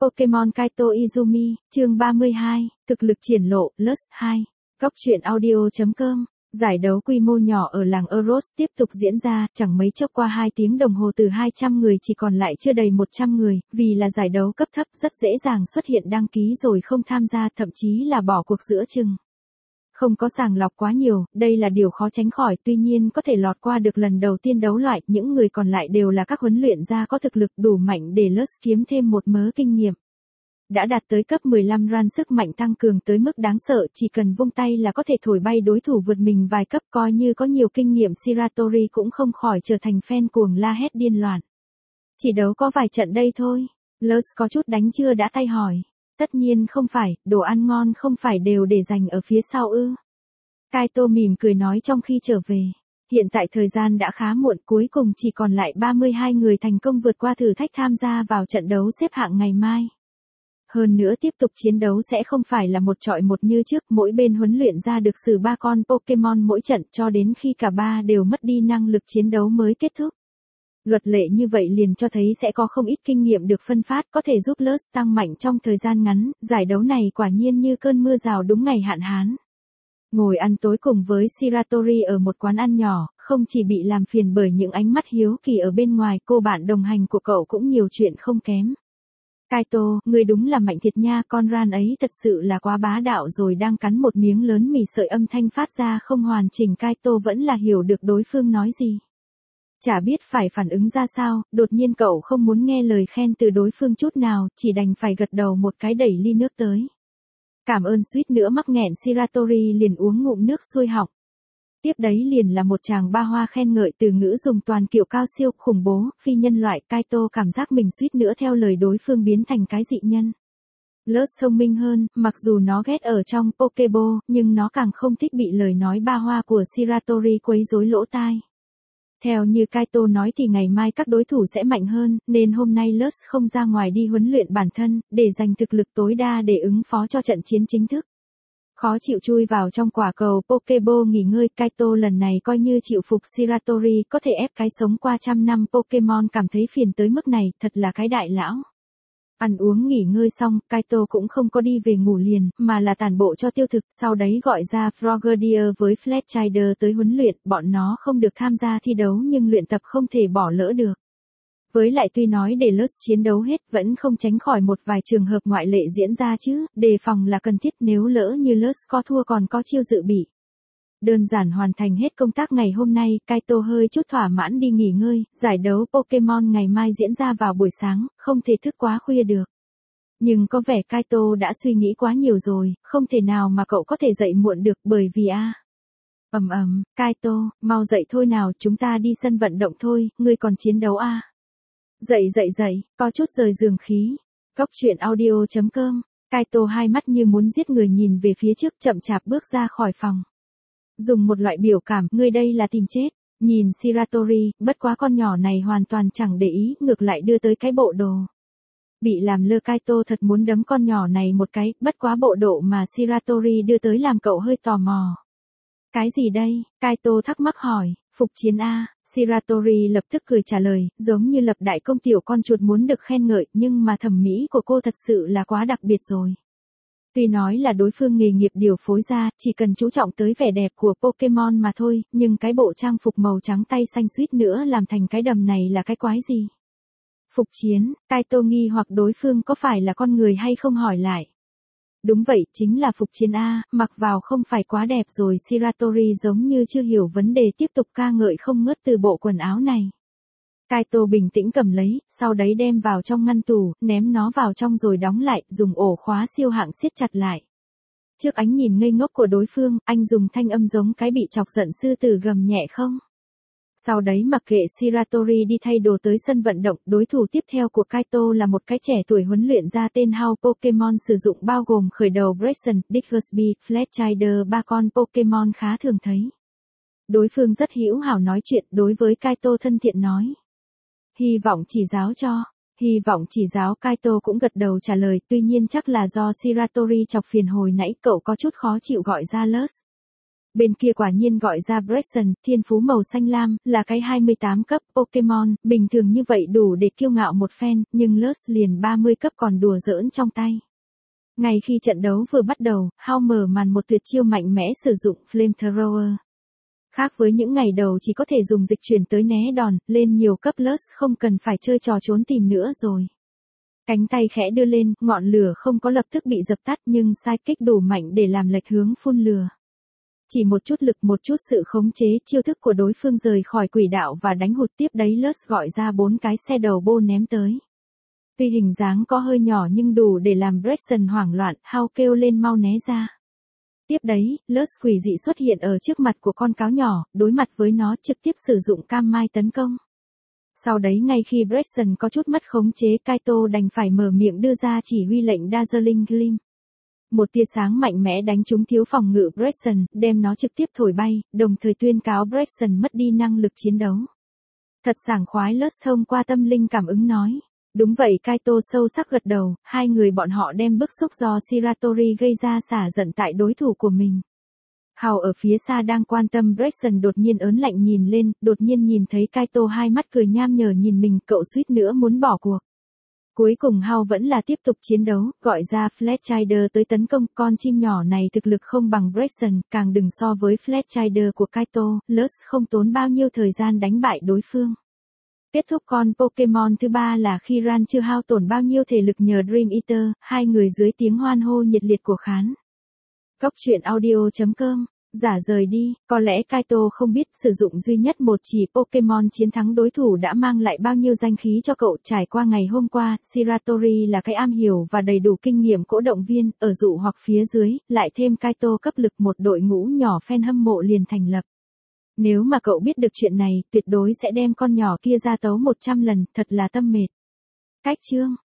Pokemon Kaito Izumi, chương 32, thực lực triển lộ, Lust 2. Góc truyện audio.com. Giải đấu quy mô nhỏ ở làng Euros tiếp tục diễn ra, chẳng mấy chốc qua 2 tiếng đồng hồ từ 200 người chỉ còn lại chưa đầy 100 người, vì là giải đấu cấp thấp rất dễ dàng xuất hiện đăng ký rồi không tham gia, thậm chí là bỏ cuộc giữa chừng. Không có sàng lọc quá nhiều, đây là điều khó tránh khỏi, tuy nhiên có thể lọt qua được lần đầu tiên đấu loại, những người còn lại đều là các huấn luyện gia có thực lực đủ mạnh để Lust kiếm thêm một mớ kinh nghiệm. Đã đạt tới cấp 15 ran sức mạnh tăng cường tới mức đáng sợ, chỉ cần vung tay là có thể thổi bay đối thủ vượt mình vài cấp, coi như có nhiều kinh nghiệm Shiratori cũng không khỏi trở thành fan cuồng la hét điên loạn. Chỉ đấu có vài trận đây thôi. Lust có chút đánh chưa đã tay hỏi. Tất nhiên không phải, đồ ăn ngon không phải đều để dành ở phía sau ư. Kaito mỉm cười nói trong khi trở về. Hiện tại thời gian đã khá muộn, cuối cùng chỉ còn lại 32 người thành công vượt qua thử thách tham gia vào trận đấu xếp hạng ngày mai. Hơn nữa tiếp tục chiến đấu sẽ không phải là một chọi một như trước, mỗi bên huấn luyện ra được xử 3 con Pokemon mỗi trận cho đến khi cả ba đều mất đi năng lực chiến đấu mới kết thúc. Luật lệ như vậy liền cho thấy sẽ có không ít kinh nghiệm được phân phát có thể giúp Lust tăng mạnh trong thời gian ngắn, giải đấu này quả nhiên như cơn mưa rào đúng ngày hạn hán. Ngồi ăn tối cùng với Shiratori ở một quán ăn nhỏ, không chỉ bị làm phiền bởi những ánh mắt hiếu kỳ ở bên ngoài, cô bạn đồng hành của cậu cũng nhiều chuyện không kém. Kaito, người đúng là mạnh thiệt nha, con ran ấy thật sự là quá bá đạo rồi, đang cắn một miếng lớn mì sợi âm thanh phát ra không hoàn chỉnh, Kaito vẫn là hiểu được đối phương nói gì. Chả biết phải phản ứng ra sao, đột nhiên cậu không muốn nghe lời khen từ đối phương chút nào, chỉ đành phải gật đầu một cái đẩy ly nước tới. Cảm ơn, suýt nữa mắc nghẹn, Shiratori liền uống ngụm nước xuôi họng. Tiếp đấy liền là một tràng ba hoa khen ngợi từ ngữ dùng toàn kiểu cao siêu, khủng bố, phi nhân loại. Kaito cảm giác mình suýt nữa theo lời đối phương biến thành cái dị nhân. Lust thông minh hơn, mặc dù nó ghét ở trong Pokeball, nhưng nó càng không thích bị lời nói ba hoa của Shiratori quấy rối lỗ tai. Theo như Kaito nói thì ngày mai các đối thủ sẽ mạnh hơn, nên hôm nay Lust không ra ngoài đi huấn luyện bản thân, để dành thực lực tối đa để ứng phó cho trận chiến chính thức. Khó chịu chui vào trong quả cầu Pokeball nghỉ ngơi, Kaito lần này coi như chịu phục Shiratori, có thể ép cái sống qua trăm năm Pokemon cảm thấy phiền tới mức này, thật là cái đại lão. Ăn uống nghỉ ngơi xong, Kaito cũng không có đi về ngủ liền, mà là tản bộ cho tiêu thực, sau đấy gọi ra Frogadier với Fletchinder tới huấn luyện, bọn nó không được tham gia thi đấu nhưng luyện tập không thể bỏ lỡ được. Với lại tuy nói để Lust chiến đấu hết vẫn không tránh khỏi một vài trường hợp ngoại lệ diễn ra chứ, đề phòng là cần thiết, nếu lỡ như Lust có thua còn có chiêu dự bị. Đơn giản hoàn thành hết công tác ngày hôm nay, Kaito hơi chút thỏa mãn đi nghỉ ngơi, giải đấu Pokemon ngày mai diễn ra vào buổi sáng, không thể thức quá khuya được. Nhưng có vẻ Kaito đã suy nghĩ quá nhiều rồi, không thể nào mà cậu có thể dậy muộn được bởi vì Kaito, mau dậy thôi nào, chúng ta đi sân vận động thôi, ngươi còn chiến đấu Dậy, có chút rời giường khí. Góc truyện audio.com. Kaito hai mắt như muốn giết người nhìn về phía trước, chậm chạp bước ra khỏi phòng. Dùng một loại biểu cảm, ngươi đây là tìm chết. Nhìn Shiratori, bất quá con nhỏ này hoàn toàn chẳng để ý, ngược lại đưa tới cái bộ đồ. Bị làm lơ, Kaito thật muốn đấm con nhỏ này một cái, bất quá bộ độ mà Shiratori đưa tới làm cậu hơi tò mò. Cái gì đây? Kaito thắc mắc hỏi. Phục chiến a. Shiratori lập tức cười trả lời, giống như lập đại công tiểu con chuột muốn được khen ngợi, nhưng mà thẩm mỹ của cô thật sự là quá đặc biệt rồi. Tuy nói là đối phương nghề nghiệp điều phối ra, chỉ cần chú trọng tới vẻ đẹp của Pokemon mà thôi, nhưng cái bộ trang phục màu trắng tay xanh suýt nữa làm thành cái đầm này là cái quái gì? Phục chiến, Kaito nghi hoặc đối phương có phải là con người hay không hỏi lại. Đúng vậy, chính là phục chiến a, mặc vào không phải quá đẹp rồi, Shiratori giống như chưa hiểu vấn đề tiếp tục ca ngợi không ngớt từ bộ quần áo này. Kaito bình tĩnh cầm lấy, sau đấy đem vào trong ngăn tủ, ném nó vào trong rồi đóng lại, dùng ổ khóa siêu hạng siết chặt lại. Trước ánh nhìn ngây ngốc của đối phương, anh dùng thanh âm giống cái bị chọc giận sư tử gầm nhẹ không. Sau đấy mặc kệ Shiratori đi thay đồ tới sân vận động, đối thủ tiếp theo của Kaito là một cái trẻ tuổi huấn luyện ra tên Hao Pokemon sử dụng bao gồm khởi đầu Braixen, Diggersby, Fletchinder, 3 con Pokemon khá thường thấy. Đối phương rất hữu hảo nói chuyện, đối với Kaito thân thiện nói. Hy vọng chỉ giáo, Kaito cũng gật đầu trả lời, tuy nhiên chắc là do Shiratori chọc phiền hồi nãy cậu có chút khó chịu gọi ra Lust. Bên kia quả nhiên gọi ra Braixen, thiên phú màu xanh lam, là cái 28 cấp Pokemon, bình thường như vậy đủ để kiêu ngạo một phen, nhưng Lurs liền 30 cấp còn đùa giỡn trong tay. Ngay khi trận đấu vừa bắt đầu, Hao mở màn một tuyệt chiêu mạnh mẽ sử dụng Flamethrower. Khác với những ngày đầu chỉ có thể dùng dịch chuyển tới né đòn, lên nhiều cấp Lurs không cần phải chơi trò trốn tìm nữa rồi. Cánh tay khẽ đưa lên, ngọn lửa không có lập tức bị dập tắt nhưng sidekick đủ mạnh để làm lệch hướng phun lửa. Chỉ một chút lực một chút sự khống chế chiêu thức của đối phương rời khỏi quỹ đạo và đánh hụt tiếp đấy Lurs gọi ra 4 cái xe đầu bô ném tới. Tuy hình dáng có hơi nhỏ nhưng đủ để làm Braixen hoảng loạn, Hao kêu lên mau né ra. Tiếp đấy, Lurs quỷ dị xuất hiện ở trước mặt của con cáo nhỏ, đối mặt với nó trực tiếp sử dụng cam mai tấn công. Sau đấy ngay khi Braixen có chút mất khống chế Kaito đành phải mở miệng đưa ra chỉ huy lệnh Dazzling Gleam. Một tia sáng mạnh mẽ đánh trúng thiếu phòng ngự Braixen, đem nó trực tiếp thổi bay, đồng thời tuyên cáo Braixen mất đi năng lực chiến đấu. Thật sảng khoái Lurs thông qua tâm linh cảm ứng nói. Đúng vậy Kaito sâu sắc gật đầu, hai người bọn họ đem bức xúc do Shiratori gây ra xả giận tại đối thủ của mình. Hao ở phía xa đang quan tâm Braixen đột nhiên ớn lạnh nhìn lên, đột nhiên nhìn thấy Kaito hai mắt cười nham nhở nhìn mình, cậu suýt nữa muốn bỏ cuộc. Cuối cùng Hao vẫn là tiếp tục chiến đấu, gọi ra Fletchinder tới tấn công, con chim nhỏ này thực lực không bằng Braixen, càng đừng so với Fletchinder của Kaito, Lurs không tốn bao nhiêu thời gian đánh bại đối phương. Kết thúc con Pokemon thứ ba là khi Ran chưa hao tổn bao nhiêu thể lực nhờ Dream Eater, hai người dưới tiếng hoan hô nhiệt liệt của khán. Góc truyện audio.com, giả rời đi, có lẽ Kaito không biết sử dụng duy nhất một chỉ Pokemon chiến thắng đối thủ đã mang lại bao nhiêu danh khí cho cậu. Trải qua ngày hôm qua, Shiratori là cái am hiểu và đầy đủ kinh nghiệm cổ động viên, ở dụ hoặc phía dưới, lại thêm Kaito cấp lực một đội ngũ nhỏ fan hâm mộ liền thành lập. Nếu mà cậu biết được chuyện này, tuyệt đối sẽ đem con nhỏ kia ra tấu 100 lần, thật là tâm mệt. Cách chương